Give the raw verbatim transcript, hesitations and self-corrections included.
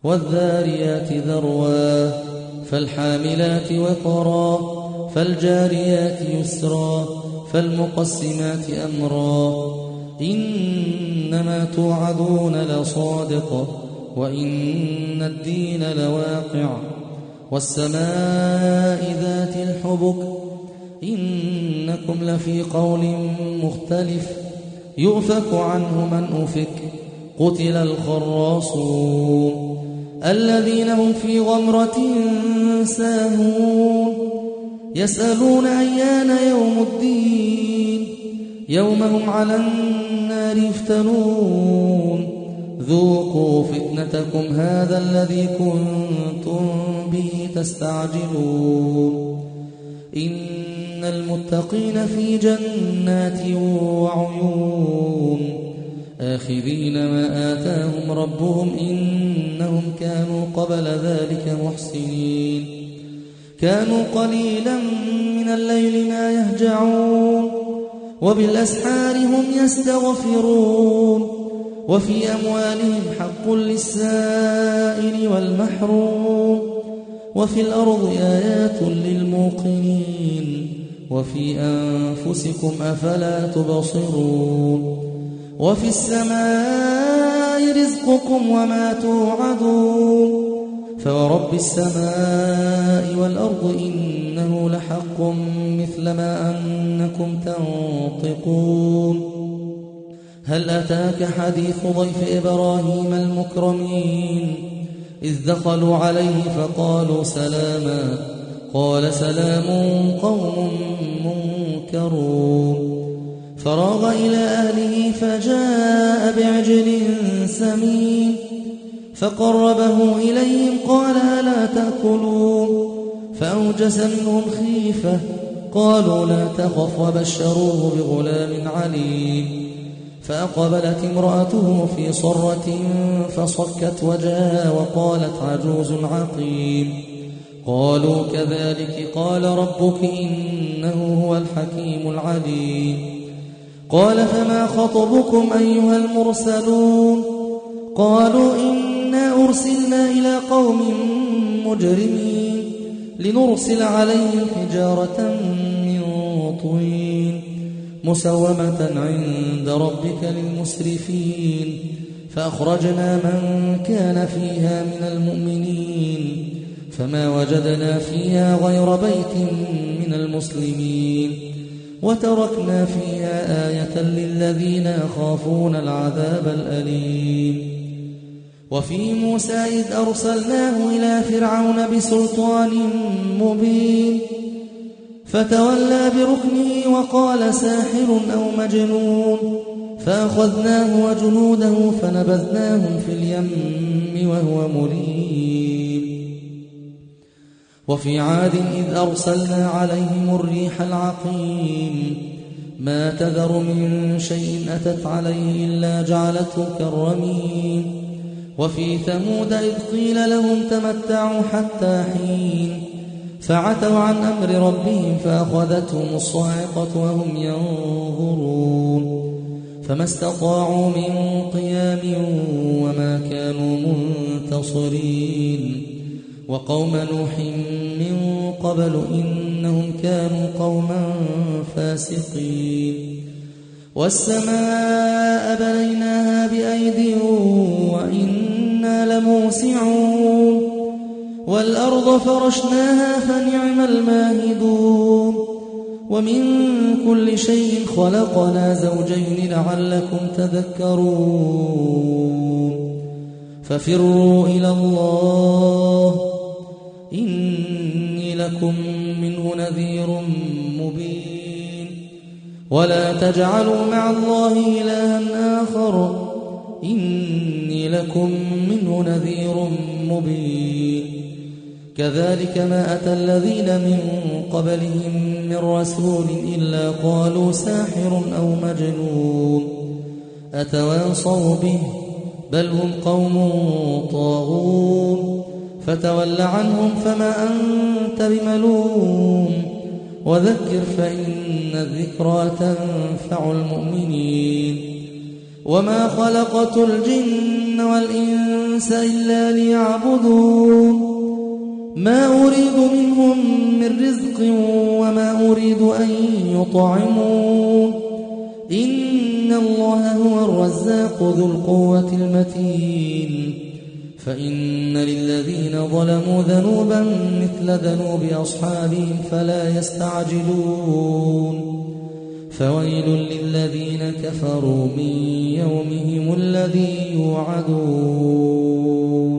والذاريات ذروا فالحاملات وقرا فالجاريات يسرا فالمقسمات أمرا إنما توعدون لصادق وإن الدين لواقع والسماء ذات الحبك إنكم لفي قول مختلف يؤفك عنه من أفك قتل الخراصون الذين هم في غمرة ساهون يسألون أيان يوم الدين يوم هم على النار يفتنون ذوقوا فتنتكم هذا الذي كنتم به تستعجلون إن المتقين في جنات وعيون آخذين ما آتاهم ربهم إنهم كانوا قبل ذلك محسنين كانوا قليلا من الليل ما يهجعون وبالأسحار هم يستغفرون وفي أموالهم حق للسائل والمحروم وفي الأرض آيات للموقنين وفي أنفسكم أفلا تبصرون وفي السماء رزقكم وما توعدون فورب السماء والأرض إنه لحق مثل ما أنكم تنطقون هل أتاك حديث ضيف إبراهيم المكرمين إذ دخلوا عليه فقالوا سلاما قال سلام قوم منكرون فراغ إلى أهله فجاء بعجل سمين فقربه إليهم قال ألا تأكلون فأوجس منهم خيفة قالوا لا تخف وبشروه بغلام عليم فأقبلت امرأته في صرة فصكت وجهها وقالت عجوز عقيم قالوا كذلك قال ربك إنه هو الحكيم العليم قال فما خطبكم أيها المرسلون قالوا إنا أرسلنا إلى قوم مجرمين لنرسل عليهم حجارة من طين مسومة عند ربك للمسرفين فأخرجنا من كان فيها من المؤمنين فما وجدنا فيها غير بيت من المسلمين وتركنا فيها آية للذين يخافون العذاب الأليم وفي موسى إذ أرسلناه إلى فرعون بسلطان مبين فتولى بركنه وقال ساحر أو مجنون فأخذناه وجنوده فنبذناهم في اليم وهو مليم وفي عاد إذ أرسلنا عليهم الريح العقيم ما تذر من شيء أتت عليه إلا جعلته كالرميم وفي ثمود إذ قيل لهم تمتعوا حتى حين فعتوا عن أمر ربهم فأخذتهم الصاعقة وهم ينظرون فما استطاعوا من قيام وما كانوا منتصرين وقوم نوح من قبل إنهم كانوا قوما فاسقين والسماء بنيناها بأيد وإنا لموسعون والأرض فرشناها فنعم الماهدون ومن كل شيء خلقنا زوجين لعلكم تذكرون ففروا إلى الله إني لكم منه نذير مبين ولا تجعلوا مع الله إلها آخر إني لكم منه نذير مبين كذلك ما أتى الذين من قبلهم من رسول إلا قالوا ساحر أو مجنون أتواصوا به بل هم قوم طاغون فتول عنهم فما أنت بملوم وذكر فإن الذكرى تنفع المؤمنين وما خلقت الجن والإنس إلا ليعبدون ما أريد منهم من رزق وما أريد أن يطعمون إن الله هو الرزاق ذو القوة المتين فإن للذين ظلموا ذنوبا مثل ذنوب أصحابهم فلا يستعجلون فويل للذين كفروا من يومهم الذي يوعدون